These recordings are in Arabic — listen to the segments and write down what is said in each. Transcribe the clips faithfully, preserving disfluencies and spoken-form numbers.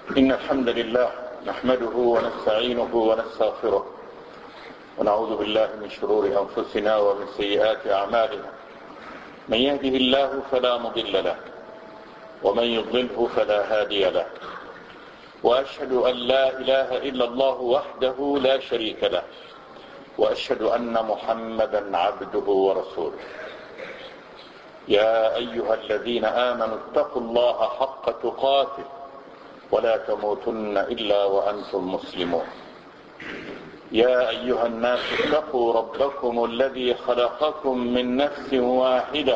إن الحمد لله نحمده ونستعينه ونستغفره ونعوذ بالله من شرور أنفسنا ومن سيئات أعمالنا. من يهده الله فلا مضل له ومن يضلله فلا هادي له، وأشهد أن لا إله إلا الله وحده لا شريك له، وأشهد أن محمدا عبده ورسوله. يا أيها الذين آمنوا اتقوا الله حق تقاته ولا تموتن إلا وأنتم مسلمون. يا أيها الناس اتقوا ربكم الذي خلقكم من نفس واحدة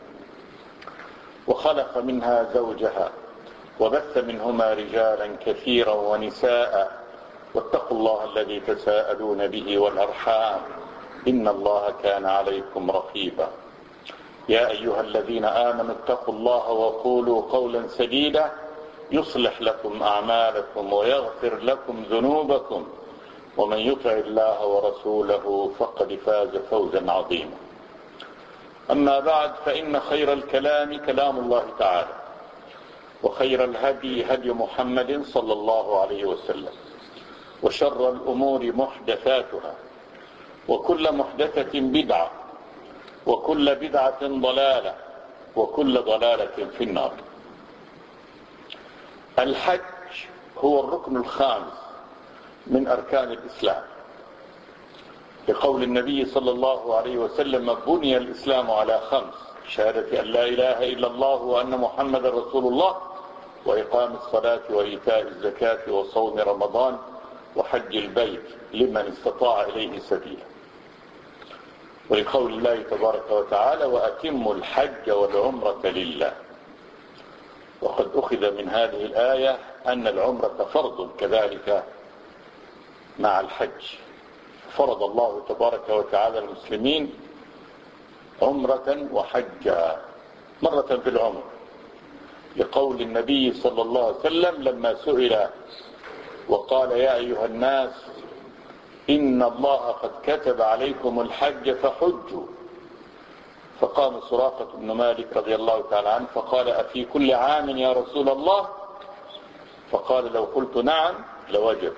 وخلق منها زوجها وبث منهما رجالا كثيرا ونساء، واتقوا الله الذي تساءلون به والأرحام إن الله كان عليكم رقيبا. يا أيها الذين آمنوا اتقوا الله وقولوا قولا سديدا يصلح لكم أعمالكم ويغفر لكم ذنوبكم، ومن يطع الله ورسوله فقد فاز فوزا عظيما. أما بعد، فإن خير الكلام كلام الله تعالى، وخير الهدي هدي محمد صلى الله عليه وسلم، وشر الأمور محدثاتها، وكل محدثة بدعة، وكل بدعة ضلالة، وكل ضلالة في النار. الحج هو الركن الخامس من أركان الإسلام، لقول النبي صلى الله عليه وسلم: بني الإسلام على خمس: شهادة أن لا إله إلا الله وأن محمد رسول الله، وإقام الصلاة وإيتاء الزكاة وصوم رمضان وحج البيت لمن استطاع إليه سبيلا. ولقول الله تبارك وتعالى: وأتموا الحج والعمرة لله. وقد أخذ من هذه الآية أن العمرة فرض كذلك مع الحج. فرض الله تبارك وتعالى المسلمين عمرة وحجا، مرة في العمر، لقول النبي صلى الله عليه وسلم لما سئل وقال: يا أيها الناس إن الله قد كتب عليكم الحج فحجوا. فقام سراقة بن مالك رضي الله تعالى عنه فقال: أفي كل عام يا رسول الله؟ فقال: لو قلت نعم لوجب.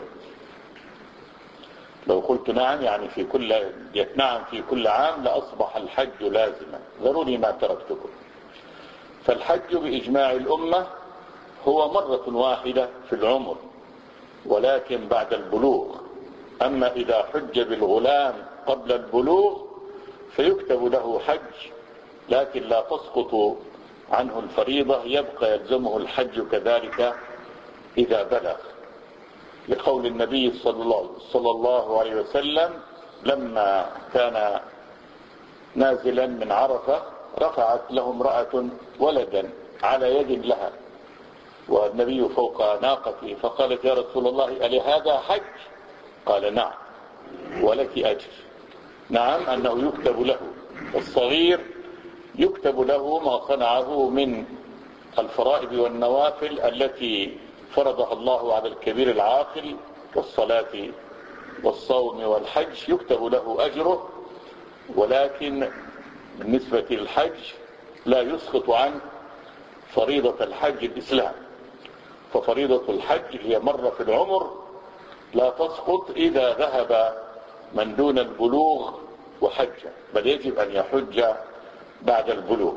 لو قلت نعم يعني في كل نعم في كل عام لأصبح الحج لازما، ذروني ما تركتكم. فالحج بإجماع الأمة هو مرة واحدة في العمر، ولكن بعد البلوغ. أما إذا حج بالغلام قبل البلوغ فيكتب له حج، لكن لا تسقط عنه الفريضة، يبقى يلزمه الحج كذلك إذا بلغ، لقول النبي صلى الله عليه وسلم لما كان نازلا من عرفة رفعت له امرأة ولدا على يد لها والنبي فوق ناقته، فقالت: يا رسول الله ألي هذا حج؟ قال: نعم ولك أجر. نعم، أنه يكتب له الصغير يكتب له ما صنعه من الفرائض والنوافل التي فرضها الله على الكبير العاقل والصلاة والصوم والحج، يكتب له أجره، ولكن بالنسبة للحج لا يسقط عنه فريضة الحج الإسلام. ففريضة الحج هي مرة في العمر لا تسقط إذا ذهب من دون البلوغ وحج، بل يجب أن يحج بعد البلوغ.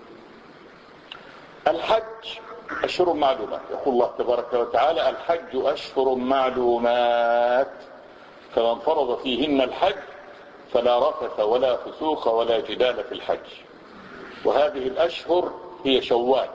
الحج أشهر معلومات، يقول الله تبارك وتعالى: الحج أشهر معلومات فمن فرض فيهن الحج فلا رفث ولا فسوق ولا جدال في الحج. وهذه الأشهر هي شوال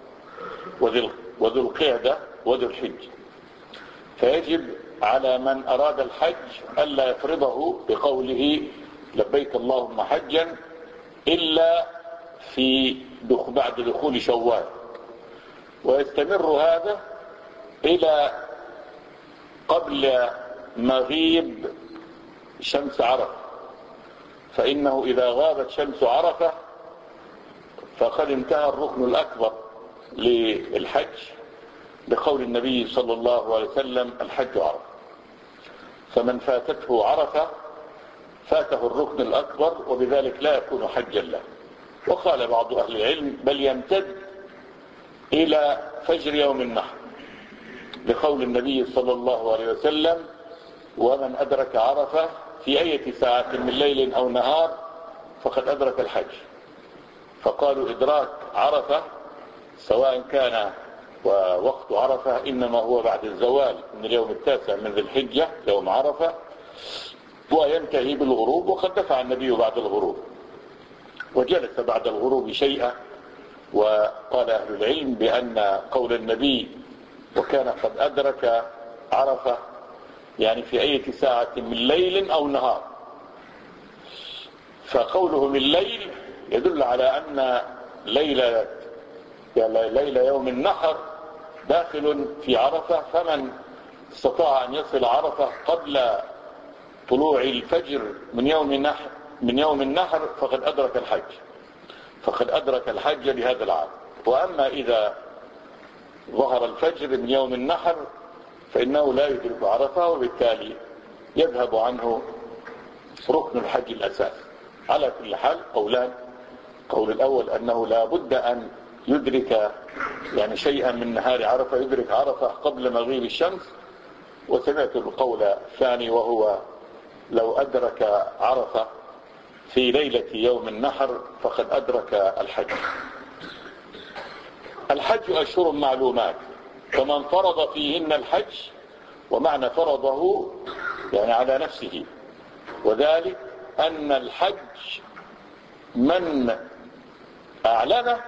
وذو القعدة وذو الحج. فيجب على من أراد الحج ألا يفرضه بقوله لبيك اللهم حجا إلا في بعد دخول شوال، ويستمر هذا إلى قبل مغيب شمس عرفة، فإنه إذا غابت شمس عرفة فقد انتهى الركن الأكبر للحج، بقول النبي صلى الله عليه وسلم: الحج عرفة. فمن فاتته عرفة فاته الركن الأكبر، وبذلك لا يكون حجا له. وقال بعض أهل العلم: بل يمتد إلى فجر يوم النحر، لقول النبي صلى الله عليه وسلم: ومن أدرك عرفة في أي ساعة من ليل أو نهار فقد أدرك الحج. فقالوا إدراك عرفة سواء كان ووقت عرفة إنما هو بعد الزوال من اليوم التاسع من ذي الحجة يوم عرفة، وينتهي بالغروب، وقد دفع النبي بعد الغروب وجلس بعد الغروب شيئا. وقال أهل العلم بأن قول النبي وكان قد أدرك عرفة يعني في أي ساعة من ليل أو نهار، فقوله من ليل يدل على أن ليلة ليلة يوم النحر داخل في عرفة، فمن استطاع أن يصل عرفة قبل طلوع الفجر من يوم النحر من يوم النحر فقد أدرك الحج فقد أدرك الحج لهذا العام. وأما إذا ظهر الفجر من يوم النحر فإنه لا يدرك عرفة، وبالتالي يذهب عنه ركن الحج الأساس. على كل حال قولان: قول الأول أنه لا بد أن يدرك يعني شيئا من نهار عرفة، يدرك عرفة قبل مغيب الشمس. وسمعت القول الثاني وهو لو أدرك عرفة في ليلة يوم النحر فقد أدرك الحج. الحج أشهر معلومات، فمن فرض فيهن الحج، ومعنى فرضه يعني على نفسه، وذلك أن الحج من أعلنه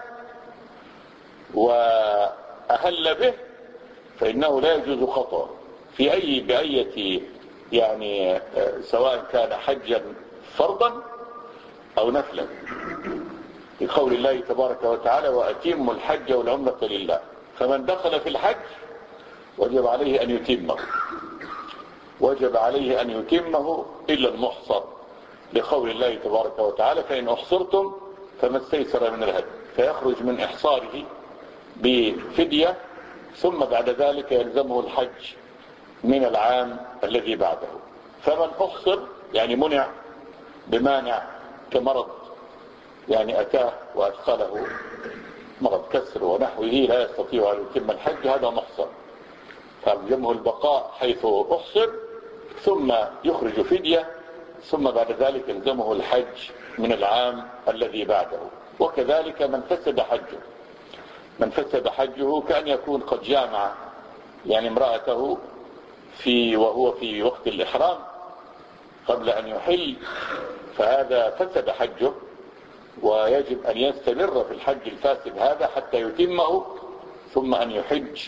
وأهل به فإنه لا يجوز خطأ في أي بأية يعني سواء كان حجا فرضا أو نفلا، لقول الله تبارك وتعالى: وأتموا الحج والعمرة لله. فمن دخل في الحج وجب عليه أن يتمه وجب عليه أن يتمه إلا المحصر، لقول الله تبارك وتعالى: فإن أحصرتم فما استيسر من الهدي، فيخرج من إحصاره بفدية، ثم بعد ذلك يلزمه الحج من العام الذي بعده. فمن أحصر يعني منع بمانع كمرض يعني أتاه وأدخله مرض كسر ونحوه لا يستطيع أن يتم الحج، هذا محصر، فيلزمه البقاء حيث أحصر ثم يخرج فدية، ثم بعد ذلك يلزمه الحج من العام الذي بعده. وكذلك من فسد حجه من فسد حجه كأن يكون قد جامع يعني امرأته في وهو في وقت الإحرام قبل أن يحل، فهذا فسد حجه، ويجب أن يستمر في الحج الفاسد هذا حتى يتمه ثم أن يحج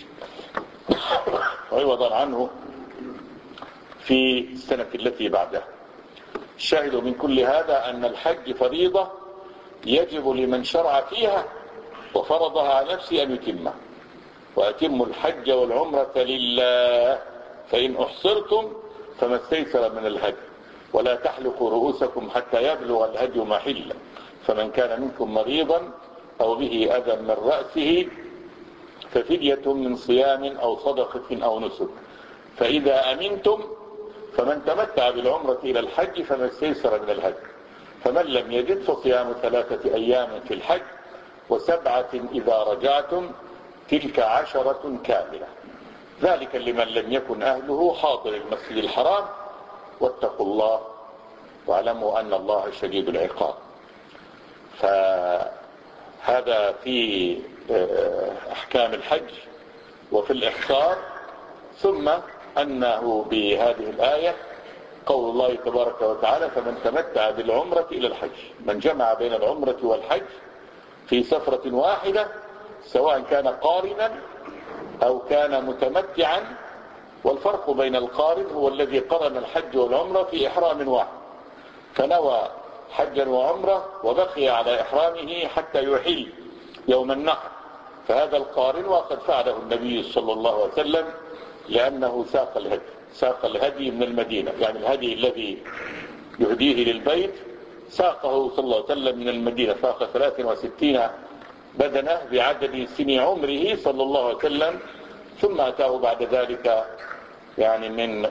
عوضا عنه في السنة التي بعدها. الشاهد من كل هذا أن الحج فريضة يجب لمن شرع فيها وفرضها على نفسه أن يتمه. وأتموا الحج والعمرة لله فإن أحصرتم فما استيسر من الهدي ولا تحلقوا رؤوسكم حتى يبلغ الهدي محله، فمن كان منكم مريضا أو به أذى من رأسه ففدية من صيام أو صدقة أو نسك، فإذا أمنتم فمن تمتع بالعمرة إلى الحج فما استيسر من الهدي، فمن لم يجد فصيام ثلاثة أيام في الحج وسبعة إذا رجعتم تلك عشرة كاملة، ذلك لمن لم يكن أهله حاضر المسجد الحرام، واتقوا الله واعلموا أن الله شديد العقاب. فهذا في أحكام الحج وفي الإحصار. ثم أنه بهذه الآية قول الله تبارك وتعالى: فمن تمتع بالعمرة إلى الحج، من جمع بين العمرة والحج في سفرة واحدة سواء كان قارنا أو كان متمتعا. والفرق بين القارن هو الذي قرن الحج والعمرة في إحرام واحد، فنوى حجا وعمرة وبقي على إحرامه حتى يحل يوم النحر، فهذا القارن، وقد فعله النبي صلى الله عليه وسلم لأنه ساق الهدي ساق الهدي من المدينة، يعني الهدي الذي يهديه للبيت ساقه صلى الله عليه وسلم من المدينة، ساق ثلاث وستين بدنة بعدد سن عمره صلى الله عليه وسلم، ثم أتاه بعد ذلك يعني من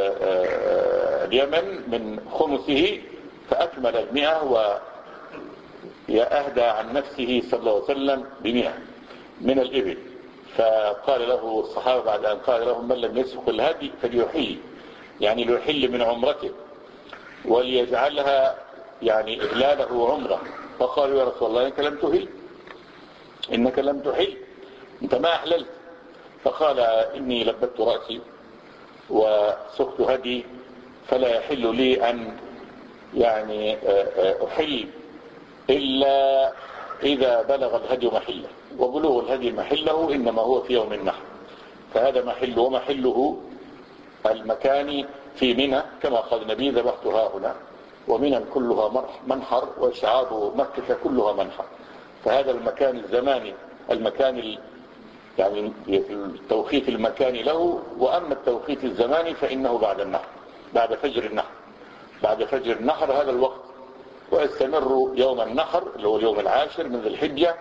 اليمن من خمسه فأكمل المئة ويأهدى عن نفسه صلى الله عليه وسلم بمئة من الإبل. فقال له الصحابة بعد أن قال لهم من لم يسق الهدي فليحل، يعني ليحل من عمرته وليجعلها يعني إهلاله عمره. فقالوا يا رسول الله إنك لم تهل، إنك لم تحل، أنت ما أحللت. فقال إني لبت رأسي وسقت هدي فلا يحل لي أن يعني أحل إلا إذا بلغ الهدي محله، وبلوغ الهدي محله إنما هو في يوم النحر. فهذا محل، ومحله المكان في منى كما قال النبي ذبحتها هنا، ومنى كلها منحر وشعاب مكة كلها منحر. فهذا المكان الزماني، المكان يعني التوقيت المكاني له. وأما التوقيت الزماني فإنه بعد النحر، بعد فجر النحر، بعد فجر النحر هذا الوقت، ويستمر يوم النحر اللي هو اليوم العاشر من ذي الحجة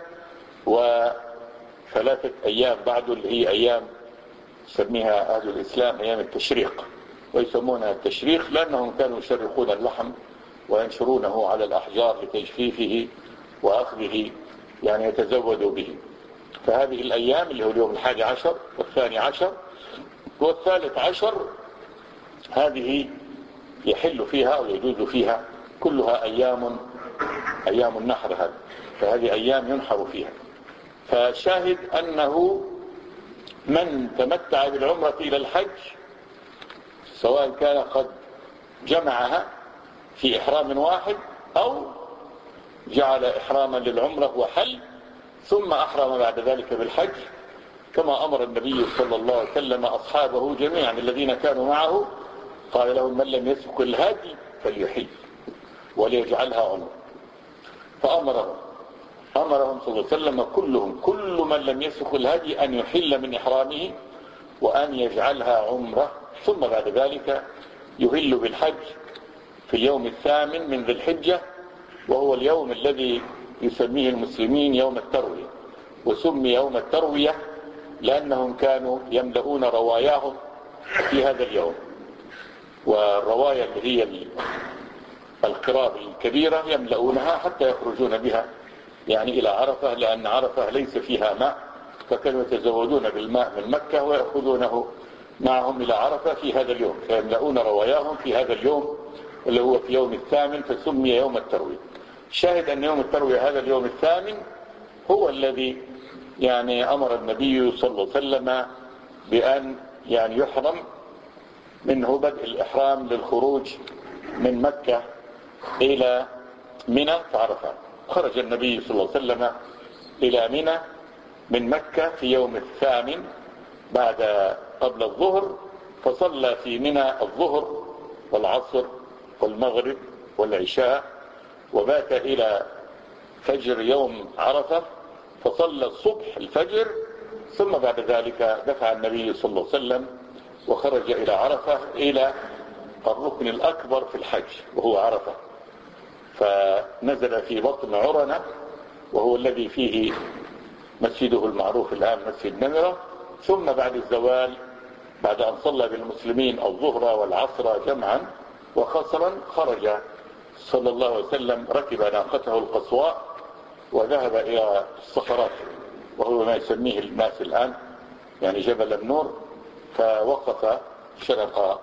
وثلاثة أيام بعده اللي هي أيام يسميها أهل الإسلام أيام التشريق، ويسمونها التشريق لأنهم كانوا يشرقون اللحم وينشرونه على الأحجار لتجفيفه وأخذه يعني يتزودوا به. فهذه الأيام اللي هو اليوم الحادي عشر والثاني عشر والثالث عشر هذه يحل فيها ويجوز فيها كلها أيام أيام النحر هذه، فهذه أيام ينحر فيها. فشاهد أنه من تمتع بالعمرة إلى الحج سواء كان قد جمعها في إحرام واحد أو جعل إحراما للعمرة وحل ثم أحرم بعد ذلك بالحج، كما أمر النبي صلى الله عليه وسلم أصحابه جميعا الذين كانوا معه، قال لهم من لم يسق الهدي فليحل وليجعلها عمرة. فأمرهم أمرهم صلى الله عليه وسلم كلهم كل من لم يسق الهدي أن يحل من إحرامه وأن يجعلها عمرة، ثم بعد ذلك يهل بالحج في اليوم الثامن من ذي الحجة، وهو اليوم الذي يسميه المسلمين يوم التروية. وسمي يوم التروية لأنهم كانوا يملؤون رواياهم في هذا اليوم، والرواية اللي هي القراب الكبيرة يملؤونها حتى يخرجون بها يعني إلى عرفة، لأن عرفة ليس فيها ماء، فكانوا يتزودون بالماء من مكة ويأخذونه معهم إلى عرفة في هذا اليوم، فيملؤون رواياهم في هذا اليوم اللي هو في يوم الثامن، فسمي يوم التروية. شاهد أن يوم التروية هذا اليوم الثامن هو الذي يعني أمر النبي صلى الله عليه وسلم بأن يعني يحرم منه بدء الإحرام للخروج من مكة إلى منى في عرفة. خرج النبي صلى الله عليه وسلم إلى منى من مكة في يوم الثامن بعد قبل الظهر، فصلى في منى الظهر والعصر والمغرب والعشاء، وبات إلى فجر يوم عرفة فصلى الصبح الفجر، ثم بعد ذلك دفع النبي صلى الله عليه وسلم وخرج إلى عرفة إلى الركن الأكبر في الحج وهو عرفة، فنزل في بطن عرنة وهو الذي فيه مسجده المعروف الآن مسجد نمرة. ثم بعد الزوال بعد أن صلى بالمسلمين الظهر والعصر جمعا وخصرا خرج صلى الله عليه وسلم، ركب ناقته القصواء وذهب إلى الصخرات وهو ما يسميه الناس الآن يعني جبل النور، فوقف شرق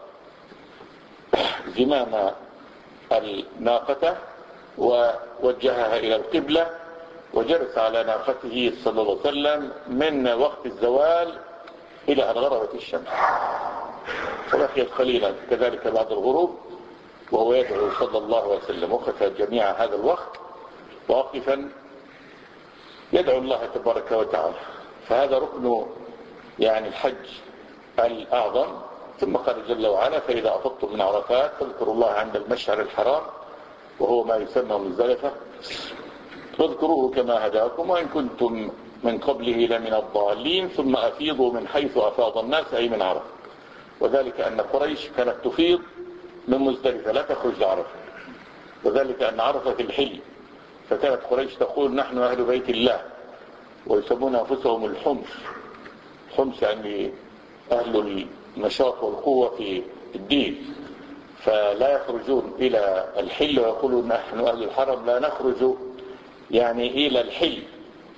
زمام الناقة ووجهها إلى القبلة وجلس على ناقته صلى الله عليه وسلم من وقت الزوال إلى أن غربت الشمس، فبقيت قليلا كذلك بعد الغروب وهو يدعو صلى الله عليه وسلم. وقف جميع هذا الوقت واقفا يدعو الله تبارك وتعالى. فهذا ركن يعني الحج الأعظم. ثم قال جل وعلا فإذا أفضتم من عرفات فاذكروا الله عند المشعر الحرام وهو ما يسمى مزدلفة واذكروه كما هداكم وإن كنتم من قبله لمن الضالين ثم أفيضوا من حيث أفاض الناس أي من عرفة. وذلك أن قريش كانت تفيض من مزدلفة لا تخرج لعرفة، وذلك أن عرفة في الحل، فكانت قريش تقول نحن أهل بيت الله، ويسمون أنفسهم الحمص. حمص يعني أهل النشاط والقوة في الدين، فلا يخرجون إلى الحل ويقولون نحن أهل الحرم لا نخرج يعني إلى الحل.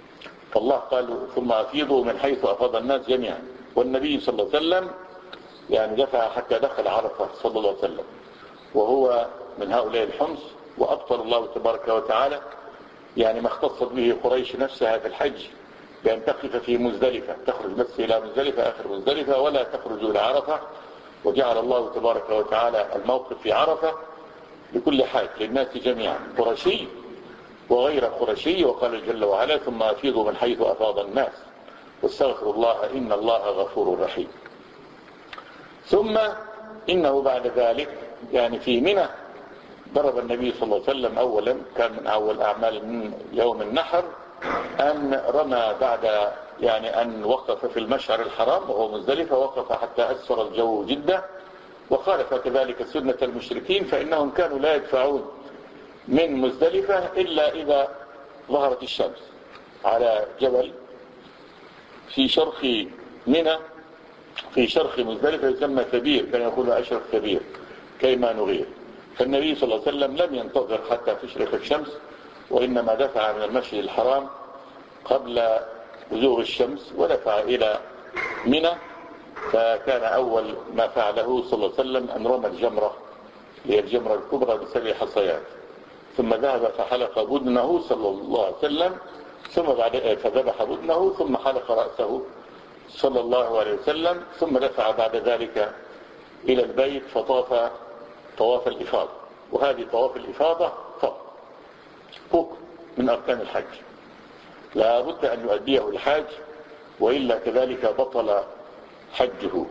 فالله قال ثم أفيضوا من حيث أفاض الناس جميعا، والنبي صلى الله عليه وسلم يعني دفع حتى دخل عرفة صلى الله عليه وسلم وهو من هؤلاء الحمص، وأبطل الله تبارك وتعالى يعني ما اختصت به قريش نفسها في الحج بأن تقف في مزدلفة، تخرج بس إلى مزدلفة آخر مزدلفة ولا تخرج إلى عرفة، وجعل الله تبارك وتعالى الموقف في عرفة لكل حاج للناس جميعا قرشي وغير قرشي، وقال جل وعلا ثم أفيضوا من حيث أفاض الناس واستغفروا الله إن الله غفور رحيم. ثم إنه بعد ذلك يعني في منى ضرب النبي صلى الله عليه وسلم أولا، كان من أول أعمال من يوم النحر أن رمى بعد يعني أن وقف في المشعر الحرام وهو مزدلفة، وقف حتى أسفر الجو جدا، وخالف كذلك سنة المشركين فإنهم كانوا لا يدفعون من مزدلفة إلا إذا ظهرت الشمس على جبل في شرق منى في شرق مزدلفة يسمى ثبير، كان يقول أشرف ثبير كيما نغير. فالنبي صلى الله عليه وسلم لم ينتظر حتى تشرق الشمس، وإنما دفع من المسجد الحرام قبل بزوغ الشمس ودفع إلى منى، فكان أول ما فعله صلى الله عليه وسلم أن رمى الجمرة هي الجمرة الكبرى بسبع حصيات، ثم ذهب فحلق بدنه صلى الله عليه وسلم، ثم بعد فذبح بدنه ثم حلق رأسه صلى الله عليه وسلم، ثم دفع بعد ذلك إلى البيت فطاف طواف الإفاضة، وهذه طواف الإفاضة ركن من أركان الحج لا بد أن يؤديه الحاج، وإلا كذلك بطل حجه.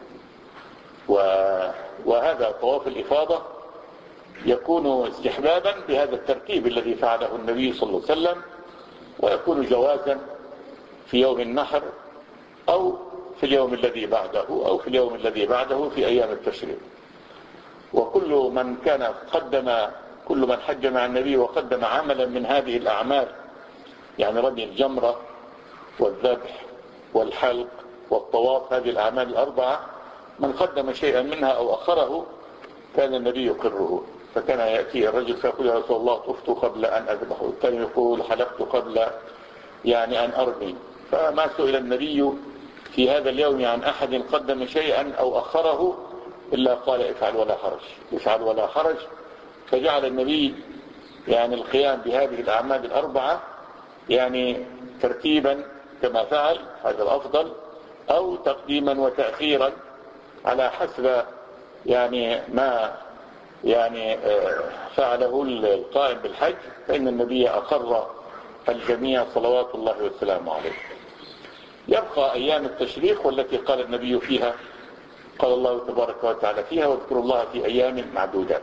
وهذا طواف الإفاضة يكون استحبابا بهذا الترتيب الذي فعله النبي صلى الله عليه وسلم، ويكون جوازا في يوم النحر أو في اليوم الذي بعده أو في اليوم الذي بعده في أيام التشريق. وكل من كان قدم كل من حج مع النبي وقدم عملا من هذه الأعمال يعني رمي الجمرة والذبح والحلق والطواف، هذه الأعمال الأربعة من قدم شيئا منها أو أخره كان النبي يقره، فكان يأتي الرجل فيقول يا رسول الله طفت قبل أن أذبح، والثاني يقول حلقت قبل يعني أن أرمي، فما سئل النبي في هذا اليوم عن أحد قدم شيئا أو أخره إلا قال افعل ولا حرج افعل ولا حرج. فجعل النبي يعني القيام بهذه الأعمال الأربعة يعني ترتيبا كما فعل هذا الأفضل، أو تقديما وتأخيرا على حسب يعني ما يعني فعله القائم بالحج، فإن النبي أقر الجميع صلوات الله والسلام عليه. يبقى أيام التشريق والتي قال النبي فيها قال الله تبارك وتعالى فيها واذكروا الله في أيام معدودات،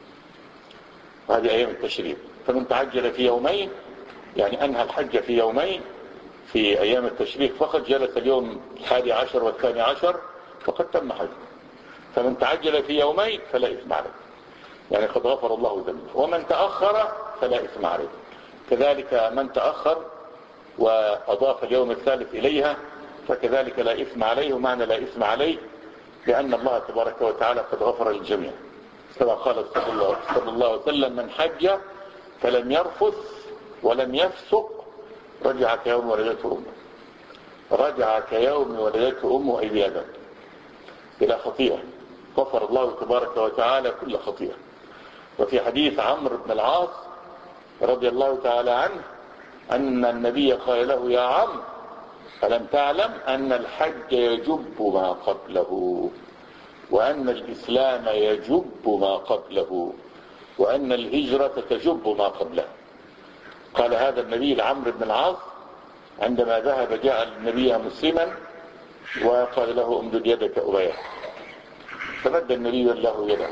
وهذه أيام التشريق. فمن تعجل في يومين يعني أنهى الحج في يومين في أيام التشريق فقط، جلس اليوم الحادي عشر والثاني عشر فقد تم حج. فمن تعجل في يومين فلا إثم عليه يعني قد غفر الله ذنبه، ومن تأخر فلا إثم عليه كذلك. من تأخر وأضاف اليوم الثالث إليها فكذلك لا إثم عليه، ومعنى لا إثم عليه لأن الله تبارك وتعالى قد غفر للجميع، كما قال صلى الله, صلى الله عليه وسلم من حج فلم يرفث ولم يفسق رجع كيوم ولدته أمه، رجع كيوم ولدته أمه أي بيده بلا خطيئة، غفر الله تبارك وتعالى كل خطيئة. وفي حديث عمرو بن العاص رضي الله تعالى عنه أن النبي قال له يا عمرو ألم تعلم أن الحج يجب ما قبله، وأن الإسلام يجب ما قبله، وأن الهجرة تجب ما قبله. قال هذا النبي لعمرو بن العاص عندما ذهب جاء النبي مسلما وقال له امدد يدك أبايع، فمد النبي له يده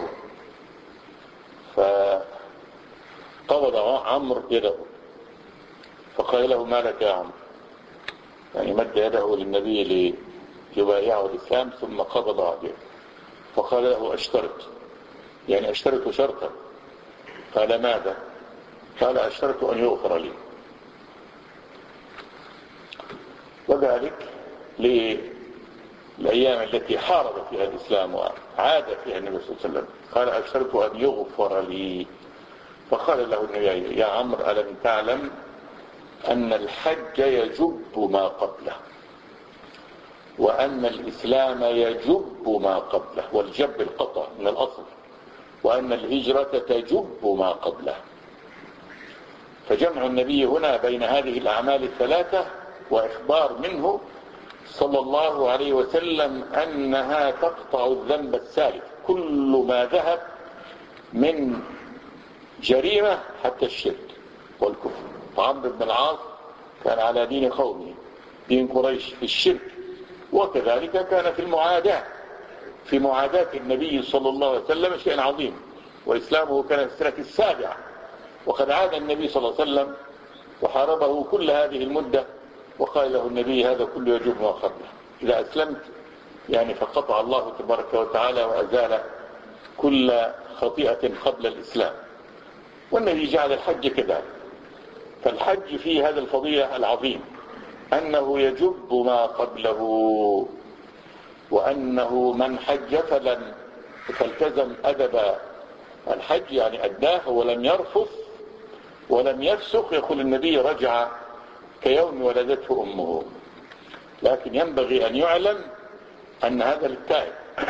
فقبض عمرو يده فقال له ما لك يا عمرو، يعني مد يده للنبي ليبايعه الإسلام ثم قبض عليه فقال له اشترط، يعني اشترط شرطا. قال ماذا؟ قال اشترط أن يغفر لي. وذلك للأيام التي حارب فيها الإسلام وعاد فيها النبي صلى الله عليه وسلم قال اشترط أن يغفر لي، فقال له النبي يا عمرو ألم تعلم أن الحج يجب ما قبله، وأن الإسلام يجب ما قبله، والجب القطع من الأصل، وأن الهجرة تجب ما قبله. فجمع النبي هنا بين هذه الأعمال الثلاثة وإخبار منه صلى الله عليه وسلم أنها تقطع الذنب السالف، كل ما ذهب من جريمة حتى الشرك والكفر. عمرو بن العاص كان على دين قومه، دين قريش في الشرك، وكذلك كان في المعاداة، في معاداة النبي صلى الله عليه وسلم شيء عظيم، وإسلامه كان في السنة السابعة، وقد عاد النبي صلى الله عليه وسلم وحاربه كل هذه المدة، وقال له النبي هذا كله يجب ما قبله، إذا أسلمت يعني فقطع الله تبارك وتعالى وأزال كل خطيئة قبل الإسلام. والنبي جعل الحج كذلك. فالحج فيه هذا الفضيلة العظيم، أنه يجب ما قبله، وأنه من حج فلن فالتزم أدب الحج يعني أداه ولم يرفث ولم يفسق، يقول النبي رجع كيوم ولدته أمه. لكن ينبغي أن يعلم أن هذا للتائب،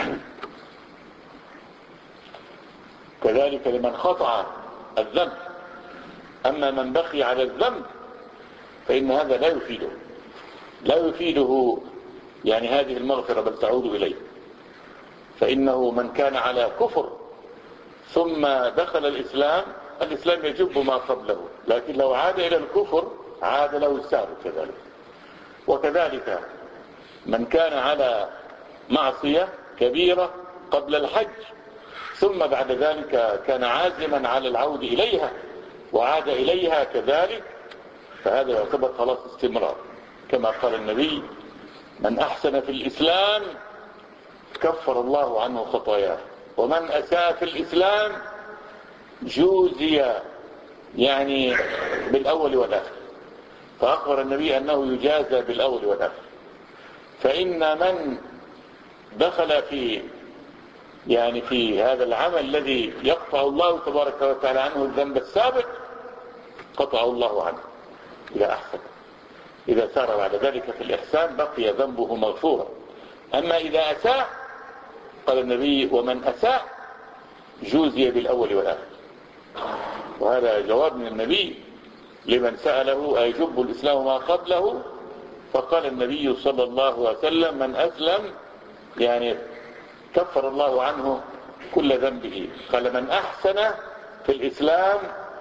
كذلك لمن خطأ الذنب. أما من بقي على الذنب فإن هذا لا يفيده لا يفيده يعني هذه المغفرة، بل تعود إليه. فإنه من كان على كفر ثم دخل الإسلام، الإسلام يجب ما قبله، لكن لو عاد إلى الكفر عاد له السابق كذلك. وكذلك من كان على معصية كبيرة قبل الحج ثم بعد ذلك كان عازما على العود إليها وعاد إليها كذلك، فهذا يعتبر خلاص استمرار، كما قال النبي من أحسن في الإسلام كفر الله عنه خطاياه، ومن أساء في الإسلام جوزي يعني بالأول والآخر. فأخبر النبي أنه يجازى بالأول والآخر. فإن من دخل في يعني في هذا العمل الذي يقطع الله تبارك وتعالى عنه الذنب السابق قطعه الله عنه إذا أحسن. إذا سار بعد ذلك في الإحسان بقي ذنبه مغفورا. أما إذا أساء قال النبي ومن أساء جوزي بالأول والآخر. وهذا جواب من النبي لمن سأله أيجب الإسلام ما قبله، فقال النبي صلى الله عليه وسلم من أسلم يعني كفر الله عنه كل ذنبه. قال من أحسن في الإسلام،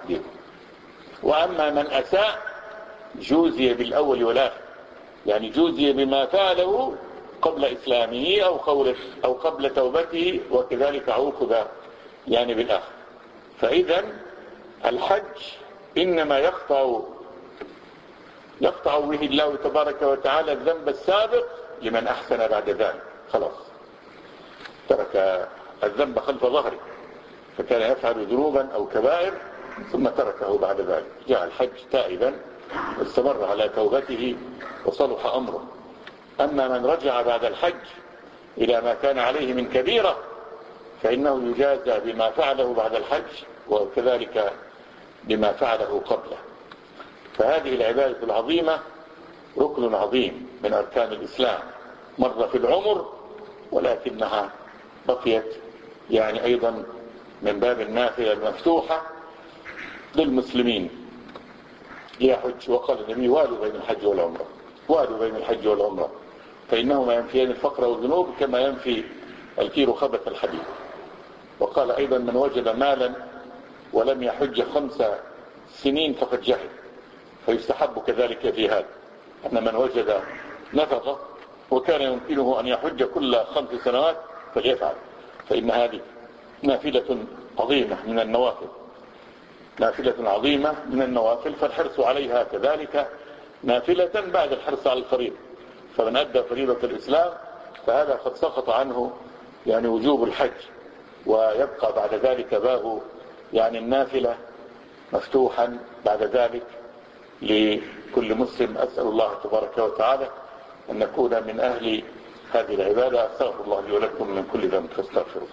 وأما من أساء جوزي بالأول والآخر، يعني جوزي بما فعله قبل إسلامه أو قوله أو قبل توبته، وكذلك عوقب يعني بالآخر. فإذا الحج إنما يقطع يقطع به الله تبارك وتعالى الذنب السابق لمن أحسن بعد ذلك. خلاص ترك الذنب خلف ظهره، فكان يفعل ذنوبا أو كبائر ثم تركه بعد ذلك، جاء الحج تائبا واستمر على توبته وصلح أمره. أما من رجع بعد الحج إلى ما كان عليه من كبيرة فإنه يجازى بما فعله بعد الحج وكذلك بما فعله قبله. فهذه العبادة العظيمة ركن عظيم من أركان الإسلام، مر في العمر ولكنها بقيت يعني أيضا من باب النافلة المفتوحة للمسلمين ليحج. وقال النبي والوا بين الحج والعمرة، والوا بين الحج والعمرة فإنهما ينفيان الفقر والذنوب كما ينفي الكير خبث الحديد. وقال أيضا من وجد مالا ولم يحج خمس سنين فقد جهل. فيستحب كذلك في هذا أن من وجد نفقة وكان يمكنه أن يحج كل خمس سنوات فليفعل، فإن هذه نافلة عظيمة من النوافل، نافلة عظيمة من النوافل، فالحرص عليها كذلك نافلة بعد الحرص على الفريضة. فمن أدى فريضة الإسلام فهذا قد سقط عنه يعني وجوب الحج، ويبقى بعد ذلك باب يعني النافلة مفتوحا بعد ذلك لكل مسلم. أسأل الله تبارك وتعالى أن نكون من أهل هذه العبادة. أستغفر الله لي ولكم من كل ذنب فاستغفروا.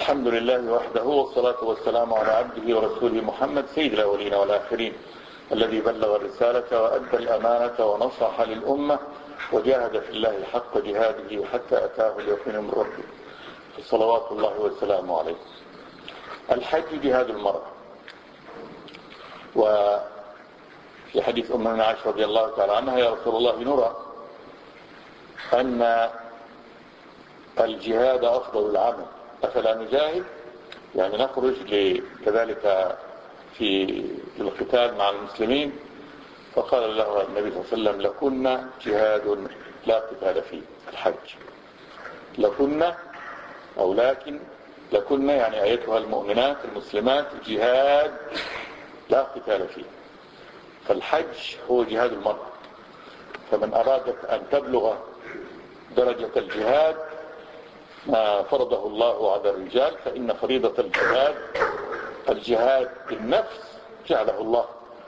الحمد لله وحده، والصلاة والسلام على عبده ورسوله محمد سيد الأولين والآخرين، الذي بلغ الرسالة وأدى الأمانة ونصح للأمة وجاهد في الله حق جهاده حتى أتاه اليقين من ربه، صلوات الله وسلامه عليه. الحج جهاد المرأة. وفي حديث أمنا عائشة رضي الله تعالى عنها: يا رسول الله، نرى أن الجهاد أفضل العمل، أفلا نجاهد؟ يعني نخرج كذلك في القتال مع المسلمين. فقال له النبي صلى الله عليه وسلم: لكن جهاد لا قتال فيه. الحج لكن أو لكن لكن يعني أيتها المؤمنات المسلمات جهاد لا قتال فيه. فالحج هو جهاد المرأة. فمن أرادت أن تبلغ درجة الجهاد ما فرضه الله على الرجال، فإن فريضة الجهاد الجهاد بالنفس جعله الله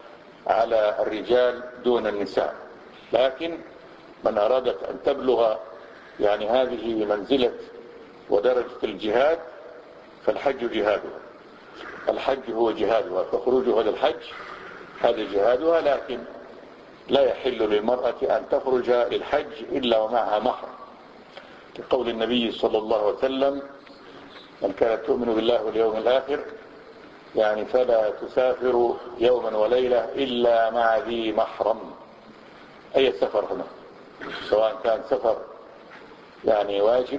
على الرجال دون النساء. لكن من أرادت أن تبلغ يعني هذه منزلة ودرجة الجهاد فالحج جهادها. الحج هو جهادها، فخروجها للحج هذا جهادها. لكن لا يحل للمرأة أن تخرج للحج إلا ومعها محرم، لقول النبي صلى الله عليه وسلم: من كانت تؤمن بالله واليوم الآخر يعني فلا تسافر يوما وليلة إلا مع ذي محرم. أي سفر هنا، سواء كان سفر يعني واجب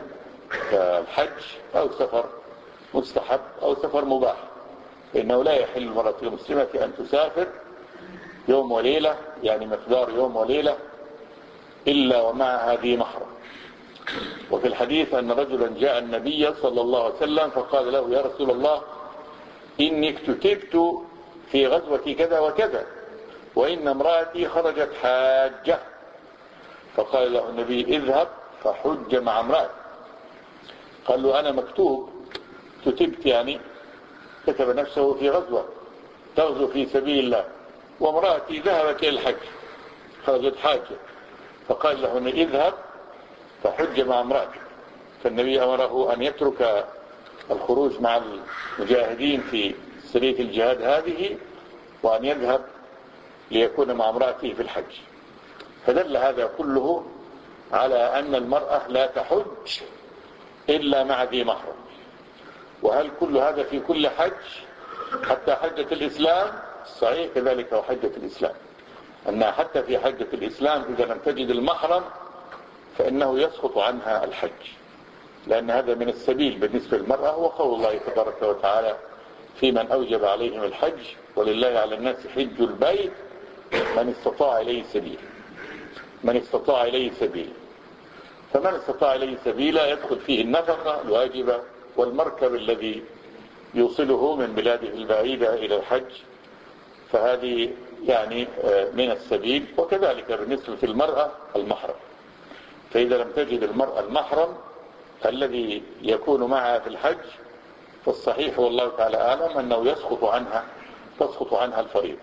كالحج أو سفر مستحب أو سفر مباح، إنه لا يحل المرأة المسلمة أن تسافر يوم وليلة، يعني مقدار يوم وليلة، إلا ومعها ذي محرم. وفي الحديث أن رجلا جاء النبي صلى الله عليه وسلم فقال له: يا رسول الله، إني اكتتبت في غزوة كذا وكذا، وإن امرأتي خرجت حاجة. فقال له النبي: اذهب فحج مع امرأتي. قال له: أنا مكتوب، كتبت يعني كتب نفسه في غزوة تغزو في سبيل الله، وامرأتي ذهبت إلى الحج خرجت حاجة. فقال له: اذهب فحج مع امرأتك. فالنبي أمره أن يترك الخروج مع المجاهدين في سرية الجهاد هذه وأن يذهب ليكون مع امرأته في الحج. فدل هذا كله على أن المرأة لا تحج إلا مع ذي محرم. وهل كل هذا في كل حج حتى حجة الإسلام؟ صحيح كذلك وحجة الإسلام، أنها حتى في حجة الإسلام إذا لم تجد المحرم فإنه يسقط عنها الحج، لأن هذا من السبيل بالنسبة للمرأة. هو قول الله تبارك وتعالى: في من أوجب عليهم الحج ولله على الناس حج البيت من استطاع إليه سبيل. من استطاع إليه سبيل فمن استطاع إليه سبيلا يدخل فيه النفقة الواجبة والمركب الذي يوصله من بلاده البعيدة إلى الحج، فهذه يعني من السبيل. وكذلك بالنسبة للمرأة المحرم، فإذا لم تجد المرأة المحرم الذي يكون معها في الحج فالصحيح والله تعالى أعلم أنه يسقط عنها تسقط عنها الفريضة.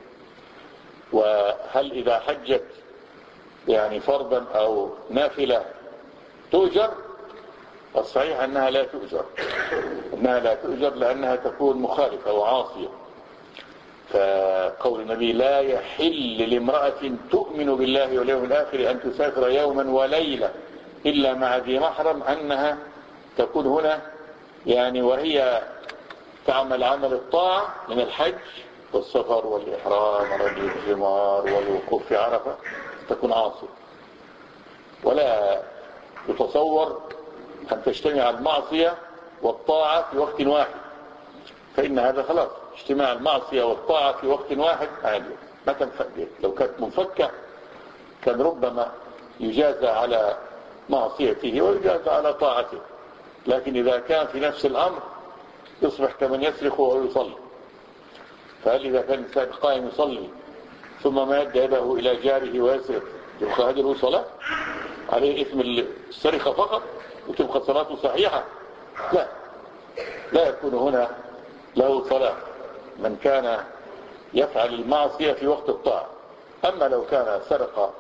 وهل إذا حجت يعني فرضا أو نافلة تؤجر؟ الصحيح أنها لا تؤجر أنها لا تؤجر لأنها تكون مخالفة وعاصية. فقول النبي: لا يحل لامرأة تؤمن بالله واليوم الآخر أن تسافر يوما وليلة إلا مع ذي محرم، أنها تكون هنا يعني وهي تعمل عمل الطاعة من الحج والسفر والإحرام ورمي الجمار والوقوف في عرفة تكون عاصية. ولا يتصور أن تجتمع المعصية والطاعة في وقت واحد، فإن هذا خلاص اجتماع المعصية والطاعة في وقت واحد عادي ما تنفك. لو كانت منفكة كان ربما يجازى على معصيته ويجازى على طاعته، لكن إذا كان في نفس الأمر يصبح كمن يسرق وهو يصلي. فهل إذا كان الإنسان قائم يصلي ثم ما يد يده إلى جاره ويسرق يبقى هذه له صلاة؟ عليه إثم السرقة فقط وتبقى صلاته صحيحة؟ لا، لا يكون هنا له صلاة من كان يفعل المعصية في وقت الطاعة. أما لو كان سرق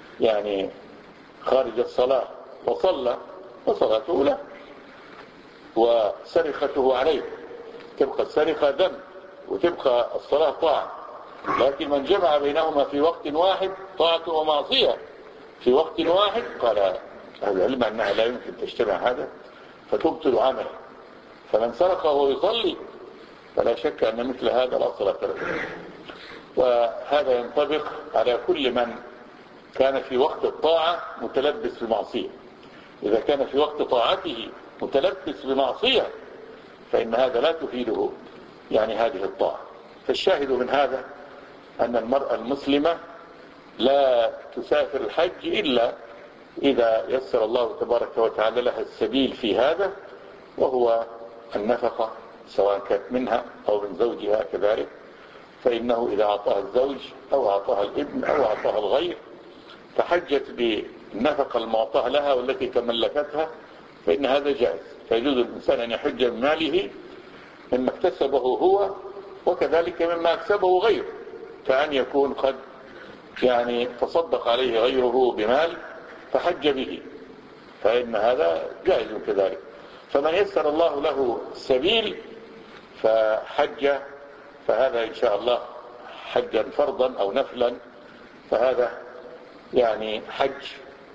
يعني خارج الصلاة وصلى فصلاته له. وسرقته عليه، تبقى السرقة ذنب وتبقى الصلاة طاعة. لكن من جمع بينهما في وقت واحد طاعة ومعصية في وقت واحد، قال أهل العلم أنها لا يمكن تجتمع هذا فتبطل عمله. فمن سرق وهو يصلي فلا شك أن مثل هذا لا صلاة له. وهذا ينطبق على كل من كان في وقت الطاعة متلبس بمعصية. إذا كان في وقت طاعته متلبس بمعصية فإن هذا لا تفيده يعني هذه الطاعة. فالشاهد من هذا أن المرأة المسلمة لا تسافر الحج إلا إذا يسر الله تبارك وتعالى لها السبيل في هذا، وهو النفقة سواء كانت منها أو من زوجها كذلك. فإنه إذا أعطاها الزوج أو أعطاها الابن أو أعطاها الغير فحجت بالنفقة المعطاة لها والتي تملكتها فإن هذا جائز. فيجوز الإنسان أن يحج من ماله مما اكتسبه هو وكذلك مما اكسبه غيره، كأن يكون قد يعني تصدق عليه غيره بمال فحج به، فإن هذا جائز كذلك. فمن يسر الله له السبيل فحج فهذا إن شاء الله حجا فرضا أو نفلا، فهذا يعني حج.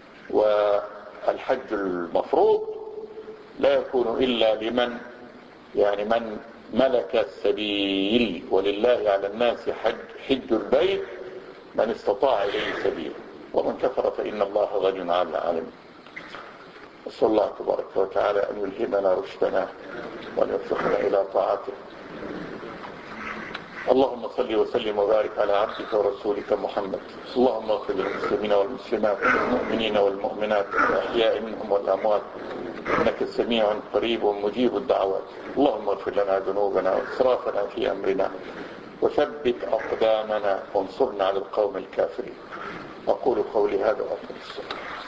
والحج المفروض لا يكون إلا لمن يعني من ملك السبيل، ولله على الناس حج, حج البيت من استطاع إليه سبيل، ومن كفر فإن الله غني عن العالمين. أسأل الله تبارك وتعالى أن يلهمنا رشدنا وأن يوفقنا إلى طاعته. اللهم صل وسلم وبارك على عبدك ورسولك محمد. اللهم اغفر للمسلمين والمسلمات والمؤمنين والمؤمنات الأحياء منهم والأموات إنك سميع قريب مجيب الدعوات. اللهم اغفر لنا ذنوبنا وإسرافنا في أمرنا وثبت أقدامنا وانصرنا على القوم الكافرين. أقول قولي هذا وأقول الصلاة.